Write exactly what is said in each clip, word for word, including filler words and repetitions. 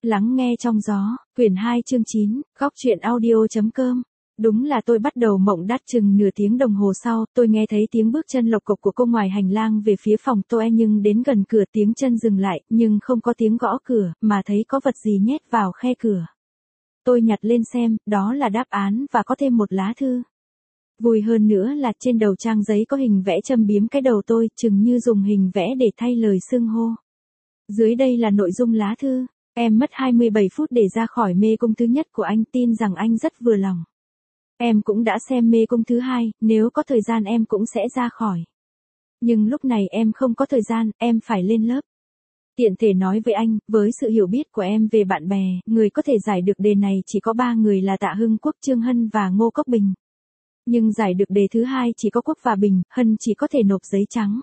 Lắng nghe trong gió, quyển hai chương chín, góc truyện audio.com. Đúng là tôi bắt đầu mộng đắt chừng nửa tiếng đồng hồ sau, tôi nghe thấy tiếng bước chân lộc cộc của cô ngoài hành lang về phía phòng tôi, nhưng đến gần cửa tiếng chân dừng lại, nhưng không có tiếng gõ cửa, mà thấy có vật gì nhét vào khe cửa. Tôi nhặt lên xem, đó là đáp án và có thêm một lá thư. Vui hơn nữa là trên đầu trang giấy có hình vẽ châm biếm cái đầu tôi, chừng như dùng hình vẽ để thay lời xưng hô. Dưới đây là nội dung lá thư. Em mất hai mươi bảy phút để ra khỏi mê cung thứ nhất của anh, tin rằng anh rất vừa lòng. Em cũng đã xem mê cung thứ hai, nếu có thời gian em cũng sẽ ra khỏi. Nhưng lúc này em không có thời gian, em phải lên lớp. Tiện thể nói với anh, với sự hiểu biết của em về bạn bè, người có thể giải được đề này chỉ có ba người là Tạ Hưng Quốc, Trương Hân và Ngô Cốc Bình. Nhưng giải được đề thứ hai chỉ có Quốc và Bình, Hân chỉ có thể nộp giấy trắng.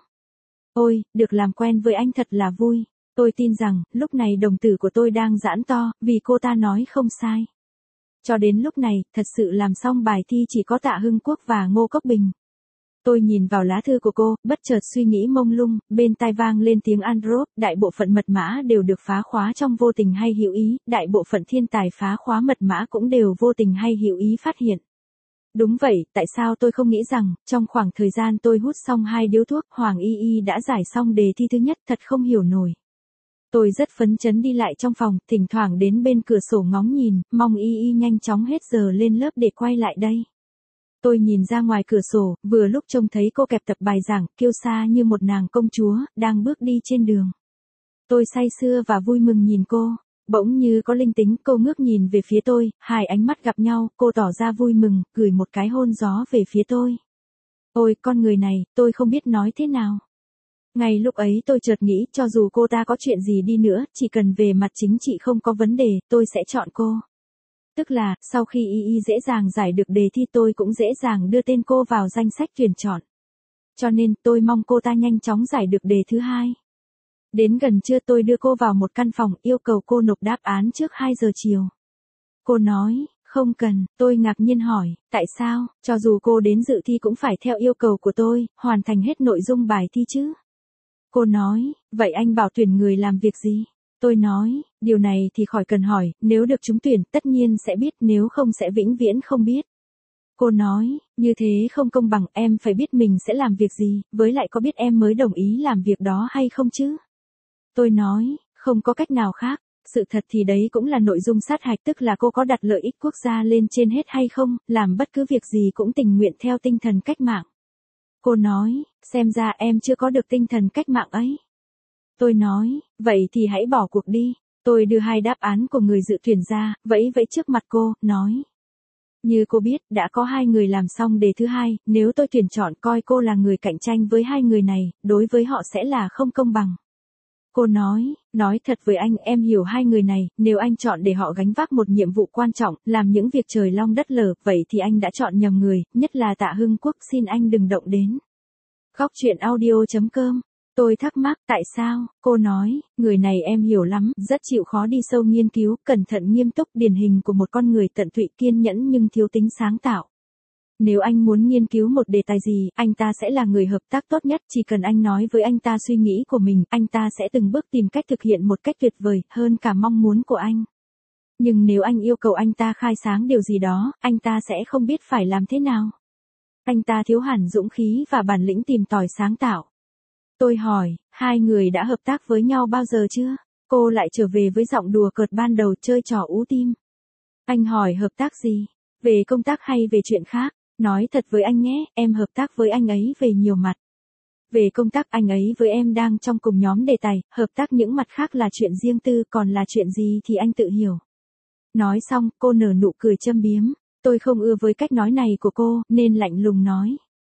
Ôi, được làm quen với anh thật là vui. Tôi tin rằng, lúc này đồng tử của tôi đang giãn to, vì cô ta nói không sai. Cho đến lúc này, thật sự làm xong bài thi chỉ có Tạ Hưng Quốc và Ngô Cốc Bình. Tôi nhìn vào lá thư của cô, bất chợt suy nghĩ mông lung, bên tai vang lên tiếng Android, đại bộ phận mật mã đều được phá khóa trong vô tình hay hữu ý, đại bộ phận thiên tài phá khóa mật mã cũng đều vô tình hay hữu ý phát hiện. Đúng vậy, tại sao tôi không nghĩ rằng, trong khoảng thời gian tôi hút xong hai điếu thuốc, Hoàng Y Y đã giải xong đề thi thứ nhất, thật không hiểu nổi. Tôi rất phấn chấn đi lại trong phòng, thỉnh thoảng đến bên cửa sổ ngóng nhìn, mong Y Y nhanh chóng hết giờ lên lớp để quay lại đây. Tôi nhìn ra ngoài cửa sổ, vừa lúc trông thấy cô kẹp tập bài giảng, kiêu sa như một nàng công chúa, đang bước đi trên đường. Tôi say sưa và vui mừng nhìn cô. Bỗng như có linh tính, cô ngước nhìn về phía tôi, hai ánh mắt gặp nhau, cô tỏ ra vui mừng, gửi một cái hôn gió về phía tôi. Ôi, con người này, tôi không biết nói thế nào. Ngay lúc ấy tôi chợt nghĩ, cho dù cô ta có chuyện gì đi nữa, chỉ cần về mặt chính trị không có vấn đề, tôi sẽ chọn cô. Tức là, sau khi Y Y dễ dàng giải được đề thi, tôi cũng dễ dàng đưa tên cô vào danh sách tuyển chọn. Cho nên, tôi mong cô ta nhanh chóng giải được đề thứ hai. Đến gần trưa tôi đưa cô vào một căn phòng, yêu cầu cô nộp đáp án trước hai giờ chiều. Cô nói, không cần, tôi ngạc nhiên hỏi, tại sao, cho dù cô đến dự thi cũng phải theo yêu cầu của tôi, hoàn thành hết nội dung bài thi chứ. Cô nói, vậy anh bảo tuyển người làm việc gì? Tôi nói, điều này thì khỏi cần hỏi, nếu được trúng tuyển, tất nhiên sẽ biết, nếu không sẽ vĩnh viễn không biết. Cô nói, như thế không công bằng, em phải biết mình sẽ làm việc gì, với lại có biết em mới đồng ý làm việc đó hay không chứ? Tôi nói, không có cách nào khác, sự thật thì đấy cũng là nội dung sát hạch, tức là cô có đặt lợi ích quốc gia lên trên hết hay không, làm bất cứ việc gì cũng tình nguyện theo tinh thần cách mạng. Cô nói, xem ra em chưa có được tinh thần cách mạng ấy. Tôi nói, vậy thì hãy bỏ cuộc đi. Tôi đưa hai đáp án của người dự tuyển ra, vẫy vẫy trước mặt cô, nói. Như cô biết, đã có hai người làm xong đề thứ hai, nếu tôi tuyển chọn coi cô là người cạnh tranh với hai người này, đối với họ sẽ là không công bằng. Cô nói, nói thật với anh, em hiểu hai người này, nếu anh chọn để họ gánh vác một nhiệm vụ quan trọng, làm những việc trời long đất lở, vậy thì anh đã chọn nhầm người, nhất là Tạ Hưng Quốc, xin anh đừng động đến. Góc truyện audio.com. Tôi thắc mắc, tại sao? Cô nói, người này em hiểu lắm, rất chịu khó đi sâu nghiên cứu, cẩn thận nghiêm túc, điển hình của một con người tận tụy, kiên nhẫn nhưng thiếu tính sáng tạo. Nếu anh muốn nghiên cứu một đề tài gì, anh ta sẽ là người hợp tác tốt nhất, chỉ cần anh nói với anh ta suy nghĩ của mình, anh ta sẽ từng bước tìm cách thực hiện một cách tuyệt vời, hơn cả mong muốn của anh. Nhưng nếu anh yêu cầu anh ta khai sáng điều gì đó, anh ta sẽ không biết phải làm thế nào. Anh ta thiếu hẳn dũng khí và bản lĩnh tìm tòi sáng tạo. Tôi hỏi, hai người đã hợp tác với nhau bao giờ chưa? Cô lại trở về với giọng đùa cợt ban đầu, chơi trò ú tim. Anh hỏi hợp tác gì? Về công tác hay về chuyện khác? Nói thật với anh nhé, em hợp tác với anh ấy về nhiều mặt. Về công tác, anh ấy với em đang trong cùng nhóm đề tài, hợp tác những mặt khác là chuyện riêng tư, còn là chuyện gì thì anh tự hiểu. Nói xong, cô nở nụ cười châm biếm. Tôi không ưa với cách nói này của cô, nên lạnh lùng nói.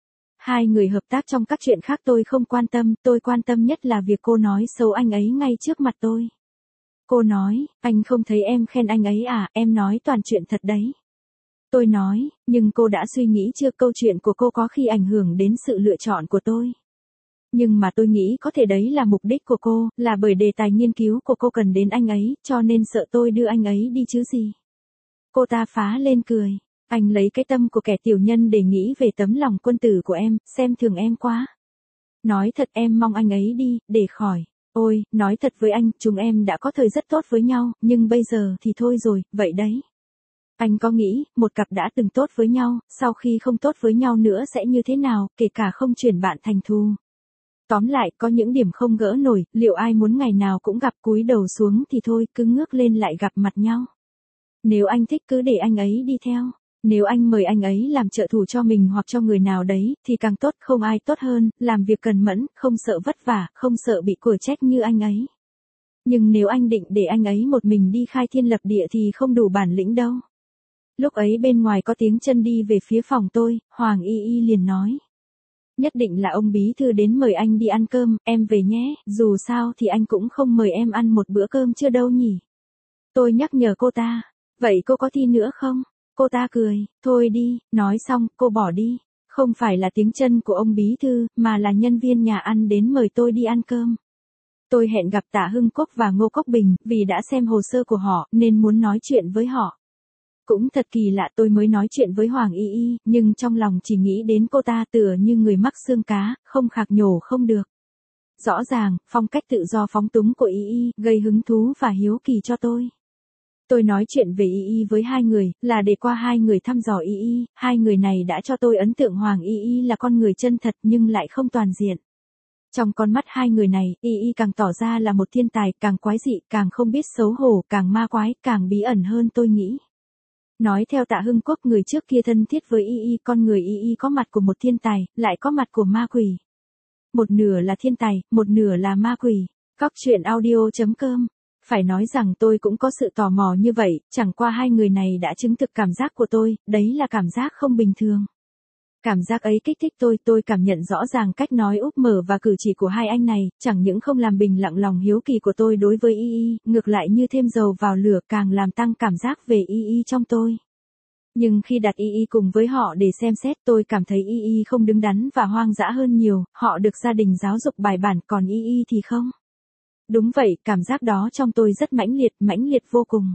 Hai người hợp tác trong các chuyện khác tôi không quan tâm, tôi quan tâm nhất là việc cô nói xấu anh ấy ngay trước mặt tôi. Cô nói, anh không thấy em khen anh ấy à, em nói toàn chuyện thật đấy. Tôi nói, nhưng cô đã suy nghĩ chưa, câu chuyện của cô có khi ảnh hưởng đến sự lựa chọn của tôi. Nhưng mà tôi nghĩ có thể đấy là mục đích của cô, là bởi đề tài nghiên cứu của cô cần đến anh ấy, cho nên sợ tôi đưa anh ấy đi chứ gì. Cô ta phá lên cười. Anh lấy cái tâm của kẻ tiểu nhân để nghĩ về tấm lòng quân tử của em, xem thường em quá. Nói thật em mong anh ấy đi, để khỏi. Ôi, nói thật với anh, chúng em đã có thời rất tốt với nhau, nhưng bây giờ thì thôi rồi, vậy đấy. Anh có nghĩ, một cặp đã từng tốt với nhau, sau khi không tốt với nhau nữa sẽ như thế nào, kể cả không chuyển bạn thành thù. Tóm lại, có những điểm không gỡ nổi, liệu ai muốn ngày nào cũng gặp cúi đầu xuống thì thôi, cứ ngước lên lại gặp mặt nhau. Nếu anh thích cứ để anh ấy đi theo. Nếu anh mời anh ấy làm trợ thủ cho mình hoặc cho người nào đấy, thì càng tốt, không ai tốt hơn, làm việc cần mẫn, không sợ vất vả, không sợ bị của trách như anh ấy. Nhưng nếu anh định để anh ấy một mình đi khai thiên lập địa thì không đủ bản lĩnh đâu. Lúc ấy bên ngoài có tiếng chân đi về phía phòng tôi, Hoàng Y Y liền nói. Nhất định là ông bí thư đến mời anh đi ăn cơm, em về nhé, dù sao thì anh cũng không mời em ăn một bữa cơm chưa đâu nhỉ. Tôi nhắc nhở cô ta, vậy cô có thi nữa không? Cô ta cười, thôi đi, nói xong, cô bỏ đi. Không phải là tiếng chân của ông bí thư, mà là nhân viên nhà ăn đến mời tôi đi ăn cơm. Tôi hẹn gặp Tạ Hưng Cốc và Ngô Cốc Bình, vì đã xem hồ sơ của họ, nên muốn nói chuyện với họ. Cũng thật kỳ lạ, tôi mới nói chuyện với Hoàng Y Y, nhưng trong lòng chỉ nghĩ đến cô ta tựa như người mắc xương cá, không khạc nhổ không được. Rõ ràng, phong cách tự do phóng túng của Y Y, gây hứng thú và hiếu kỳ cho tôi. Tôi nói chuyện về Y Y với hai người, là để qua hai người thăm dò Y Y, hai người này đã cho tôi ấn tượng Hoàng Y Y là con người chân thật nhưng lại không toàn diện. Trong con mắt hai người này, Y Y càng tỏ ra là một thiên tài, càng quái dị, càng không biết xấu hổ, càng ma quái, càng bí ẩn hơn tôi nghĩ. Nói theo Tạ Hưng Quốc, người trước kia thân thiết với Y Y, con người Y Y có mặt của một thiên tài, lại có mặt của ma quỷ. Một nửa là thiên tài, một nửa là ma quỷ. Góc truyện audio chấm com. Phải nói rằng tôi cũng có sự tò mò như vậy, chẳng qua hai người này đã chứng thực cảm giác của tôi, đấy là cảm giác không bình thường. Cảm giác ấy kích thích tôi, tôi cảm nhận rõ ràng cách nói úp mở và cử chỉ của hai anh này, chẳng những không làm bình lặng lòng hiếu kỳ của tôi đối với Y Y, ngược lại như thêm dầu vào lửa, càng làm tăng cảm giác về Y Y trong tôi. Nhưng khi đặt Y Y cùng với họ để xem xét, tôi cảm thấy Y Y không đứng đắn và hoang dã hơn nhiều, họ được gia đình giáo dục bài bản, còn Y Y thì không. Đúng vậy, cảm giác đó trong tôi rất mãnh liệt, mãnh liệt vô cùng.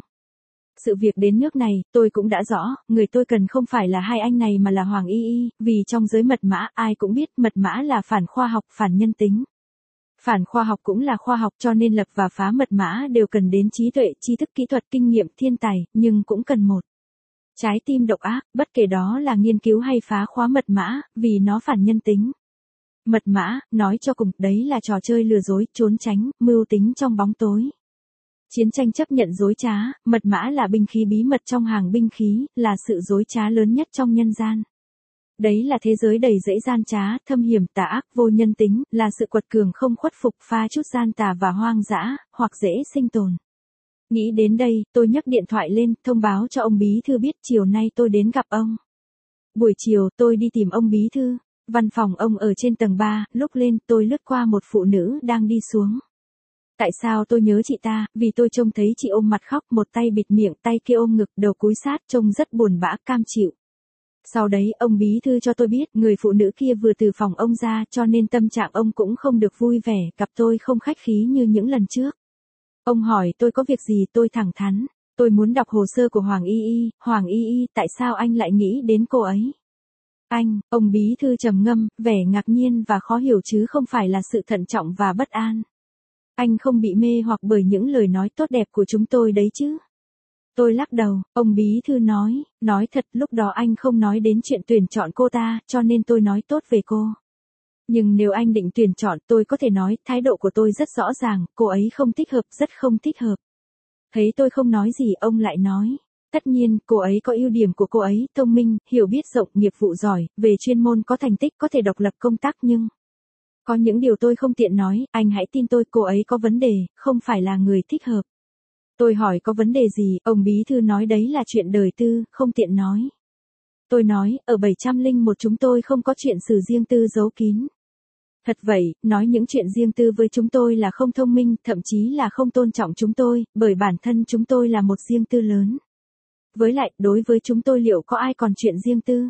Sự việc đến nước này, tôi cũng đã rõ, người tôi cần không phải là hai anh này mà là Hoàng Y Y, vì trong giới mật mã, ai cũng biết mật mã là phản khoa học, phản nhân tính. Phản khoa học cũng là khoa học, cho nên lập và phá mật mã đều cần đến trí tuệ, tri thức, kỹ thuật, kinh nghiệm, thiên tài, nhưng cũng cần một trái tim độc ác, bất kể đó là nghiên cứu hay phá khóa mật mã, vì nó phản nhân tính. Mật mã, nói cho cùng, đấy là trò chơi lừa dối, trốn tránh, mưu tính trong bóng tối. Chiến tranh chấp nhận dối trá, mật mã là binh khí bí mật trong hàng binh khí, là sự dối trá lớn nhất trong nhân gian. Đấy là thế giới đầy rẫy gian trá, thâm hiểm, tà ác, vô nhân tính, là sự quật cường không khuất phục, pha chút gian tà và hoang dã, hoặc dễ sinh tồn. Nghĩ đến đây, tôi nhấc điện thoại lên, thông báo cho ông bí thư biết chiều nay tôi đến gặp ông. Buổi chiều, tôi đi tìm ông bí thư. Văn phòng ông ở trên tầng ba, lúc lên tôi lướt qua một phụ nữ đang đi xuống. Tại sao tôi nhớ chị ta, vì tôi trông thấy chị ôm mặt khóc, một tay bịt miệng, tay kia ôm ngực, đầu cúi sát, trông rất buồn bã, cam chịu. Sau đấy, ông bí thư cho tôi biết, người phụ nữ kia vừa từ phòng ông ra, cho nên tâm trạng ông cũng không được vui vẻ, gặp tôi không khách khí như những lần trước. Ông hỏi tôi có việc gì, tôi thẳng thắn. Tôi muốn đọc hồ sơ của Hoàng Y Y, Hoàng Y Y, tại sao anh lại nghĩ đến cô ấy? Anh, ông bí thư trầm ngâm, vẻ ngạc nhiên và khó hiểu chứ không phải là sự thận trọng và bất an. Anh không bị mê hoặc bởi những lời nói tốt đẹp của chúng tôi đấy chứ? Tôi lắc đầu, ông bí thư nói, nói thật lúc đó anh không nói đến chuyện tuyển chọn cô ta, cho nên tôi nói tốt về cô. Nhưng nếu anh định tuyển chọn, tôi có thể nói, thái độ của tôi rất rõ ràng, cô ấy không thích hợp, rất không thích hợp. Thấy tôi không nói gì, ông lại nói. Tất nhiên, cô ấy có ưu điểm của cô ấy, thông minh, hiểu biết rộng, nghiệp vụ giỏi, về chuyên môn có thành tích, có thể độc lập công tác nhưng... Có những điều tôi không tiện nói, anh hãy tin tôi, cô ấy có vấn đề, không phải là người thích hợp. Tôi hỏi có vấn đề gì, ông bí thư nói đấy là chuyện đời tư, không tiện nói. Tôi nói, ở bảy trăm lẻ một chúng tôi không có chuyện xử riêng tư giấu kín. Thật vậy, nói những chuyện riêng tư với chúng tôi là không thông minh, thậm chí là không tôn trọng chúng tôi, bởi bản thân chúng tôi là một riêng tư lớn. Với lại, đối với chúng tôi liệu có ai còn chuyện riêng tư?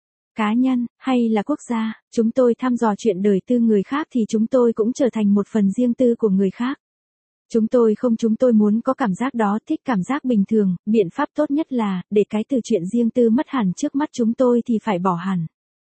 Cá nhân, hay là quốc gia, chúng tôi thăm dò chuyện đời tư người khác thì chúng tôi cũng trở thành một phần riêng tư của người khác. Chúng tôi không chúng tôi muốn có cảm giác đó, thích cảm giác bình thường, biện pháp tốt nhất là, để cái từ chuyện riêng tư mất hẳn trước mắt chúng tôi thì phải bỏ hẳn.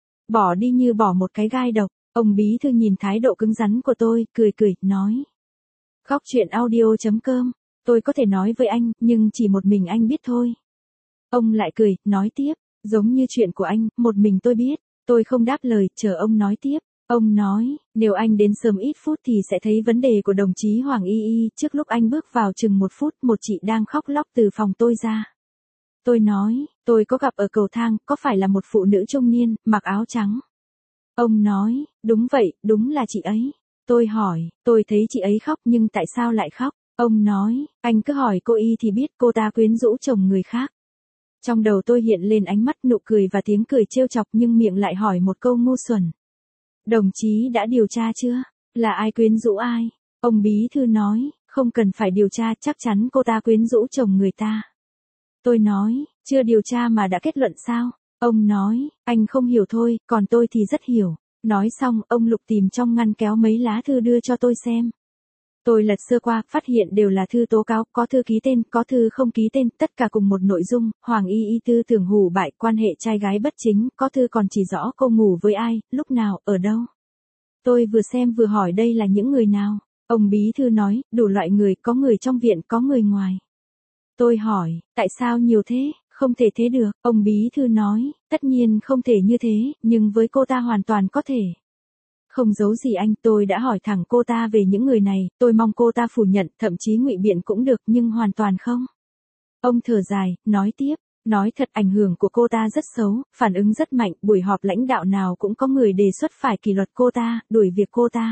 Bỏ đi như bỏ một cái gai độc, ông bí thư nhìn thái độ cứng rắn của tôi, cười cười, nói. Góc chuyện audio.com. Tôi có thể nói với anh, nhưng chỉ một mình anh biết thôi. Ông lại cười, nói tiếp, giống như chuyện của anh, một mình tôi biết. Tôi không đáp lời, chờ ông nói tiếp. Ông nói, nếu anh đến sớm ít phút thì sẽ thấy vấn đề của đồng chí Hoàng Y Y. Trước lúc anh bước vào chừng một phút, một chị đang khóc lóc từ phòng tôi ra. Tôi nói, tôi có gặp ở cầu thang, có phải là một phụ nữ trung niên, mặc áo trắng? Ông nói, đúng vậy, đúng là chị ấy. Tôi hỏi, tôi thấy chị ấy khóc nhưng tại sao lại khóc? Ông nói, anh cứ hỏi cô Y thì biết, cô ta quyến rũ chồng người khác. Trong đầu tôi hiện lên ánh mắt, nụ cười và tiếng cười trêu chọc, nhưng miệng lại hỏi một câu ngu xuẩn. Đồng chí đã điều tra chưa? Là ai quyến rũ ai? Ông bí thư nói, không cần phải điều tra, chắc chắn cô ta quyến rũ chồng người ta. Tôi nói, chưa điều tra mà đã kết luận sao? Ông nói, anh không hiểu thôi, còn tôi thì rất hiểu. Nói xong, ông lục tìm trong ngăn kéo mấy lá thư đưa cho tôi xem. Tôi lật sơ qua, phát hiện đều là thư tố cáo, có thư ký tên, có thư không ký tên, tất cả cùng một nội dung. Hoàng Y Y tư tưởng hủ bại, quan hệ trai gái bất chính, có thư còn chỉ rõ cô ngủ với ai, lúc nào, ở đâu. Tôi vừa xem vừa hỏi đây là những người nào. Ông bí thư nói, đủ loại người, có người trong viện, có người ngoài. Tôi hỏi, tại sao nhiều thế? Không thể thế được. Ông bí thư nói, tất nhiên không thể như thế, nhưng với cô ta hoàn toàn có thể. Không giấu gì anh, tôi đã hỏi thẳng cô ta về những người này, tôi mong cô ta phủ nhận, thậm chí ngụy biện cũng được, nhưng hoàn toàn không. Ông thở dài, nói tiếp, nói thật ảnh hưởng của cô ta rất xấu, phản ứng rất mạnh, buổi họp lãnh đạo nào cũng có người đề xuất phải kỷ luật cô ta, đuổi việc cô ta.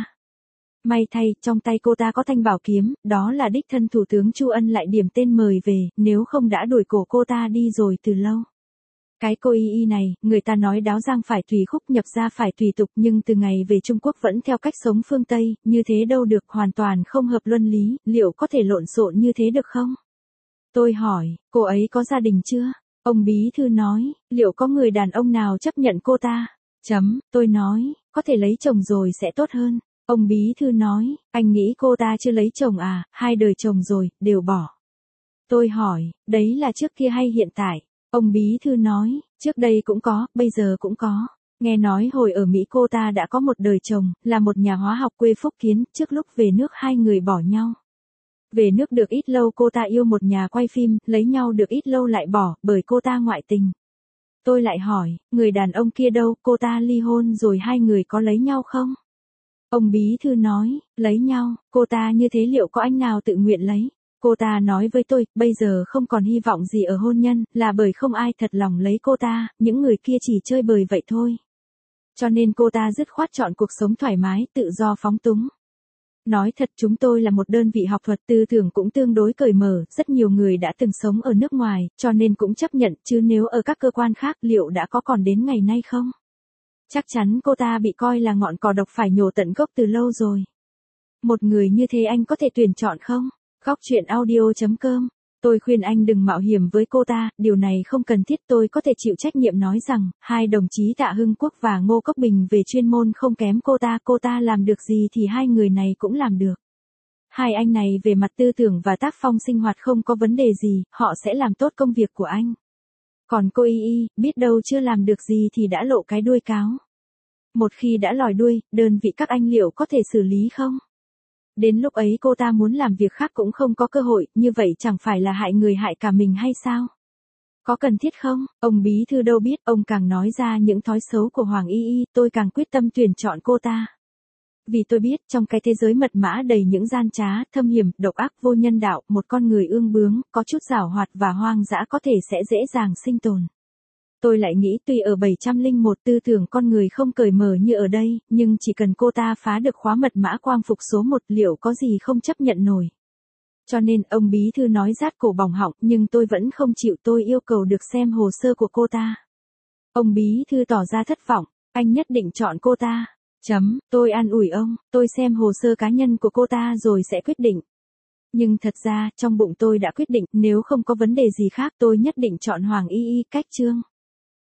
May thay, trong tay cô ta có thanh bảo kiếm, đó là đích thân Thủ tướng Chu Ân lại điểm tên mời về, nếu không đã đuổi cổ cô ta đi rồi từ lâu. Cái cô Y Y này, người ta nói đáo giang phải tùy khúc, nhập gia phải tùy tục, nhưng từ ngày về Trung Quốc vẫn theo cách sống phương Tây, như thế đâu được, hoàn toàn không hợp luân lý, liệu có thể lộn xộn như thế được không? Tôi hỏi, cô ấy có gia đình chưa? Ông bí thư nói, liệu có người đàn ông nào chấp nhận cô ta? Chấm, tôi nói, có thể lấy chồng rồi sẽ tốt hơn. Ông bí thư nói, anh nghĩ cô ta chưa lấy chồng à, hai đời chồng rồi, đều bỏ. Tôi hỏi, đấy là trước kia hay hiện tại? Ông bí thư nói, trước đây cũng có, bây giờ cũng có. Nghe nói hồi ở Mỹ cô ta đã có một đời chồng, là một nhà hóa học quê Phúc Kiến, trước lúc về nước hai người bỏ nhau. Về nước được ít lâu cô ta yêu một nhà quay phim, lấy nhau được ít lâu lại bỏ, bởi cô ta ngoại tình. Tôi lại hỏi, người đàn ông kia đâu, cô ta ly hôn rồi hai người có lấy nhau không? Ông bí thư nói, lấy nhau, cô ta như thế liệu có anh nào tự nguyện lấy? Cô ta nói với tôi, bây giờ không còn hy vọng gì ở hôn nhân, là bởi không ai thật lòng lấy cô ta, những người kia chỉ chơi bời vậy thôi. Cho nên cô ta dứt khoát chọn cuộc sống thoải mái, tự do phóng túng. Nói thật chúng tôi là một đơn vị học thuật, tư tưởng cũng tương đối cởi mở, rất nhiều người đã từng sống ở nước ngoài, cho nên cũng chấp nhận, chứ nếu ở các cơ quan khác liệu đã có còn đến ngày nay không? Chắc chắn cô ta bị coi là ngọn cỏ độc phải nhổ tận gốc từ lâu rồi. Một người như thế anh có thể tuyển chọn không? Góc chuyện audio.com. Tôi khuyên anh đừng mạo hiểm với cô ta, điều này không cần thiết. Tôi có thể chịu trách nhiệm nói rằng, hai đồng chí Tạ Hưng Quốc và Ngô Cốc Bình về chuyên môn không kém cô ta, cô ta làm được gì thì hai người này cũng làm được. Hai anh này về mặt tư tưởng và tác phong sinh hoạt không có vấn đề gì, họ sẽ làm tốt công việc của anh. Còn cô Y Y, biết đâu chưa làm được gì thì đã lộ cái đuôi cáo. Một khi đã lòi đuôi, đơn vị các anh liệu có thể xử lý không? Đến lúc ấy cô ta muốn làm việc khác cũng không có cơ hội, như vậy chẳng phải là hại người hại cả mình hay sao? Có cần thiết không? Ông bí thư đâu biết, ông càng nói ra những thói xấu của Hoàng Y Y, tôi càng quyết tâm tuyển chọn cô ta. Vì tôi biết, trong cái thế giới mật mã đầy những gian trá, thâm hiểm, độc ác vô nhân đạo, một con người ương bướng, có chút giảo hoạt và hoang dã có thể sẽ dễ dàng sinh tồn. Tôi lại nghĩ tuy ở bảy trăm lẻ một tư tưởng con người không cởi mở như ở đây, nhưng chỉ cần cô ta phá được khóa mật mã quang phục số một liệu có gì không chấp nhận nổi. Cho nên ông bí thư nói rát cổ bỏng họng, nhưng tôi vẫn không chịu, tôi yêu cầu được xem hồ sơ của cô ta. Ông bí thư tỏ ra thất vọng, anh nhất định chọn cô ta. Chấm, tôi an ủi ông, tôi xem hồ sơ cá nhân của cô ta rồi sẽ quyết định. Nhưng thật ra, trong bụng tôi đã quyết định, nếu không có vấn đề gì khác tôi nhất định chọn Hoàng Y Y, cách chương.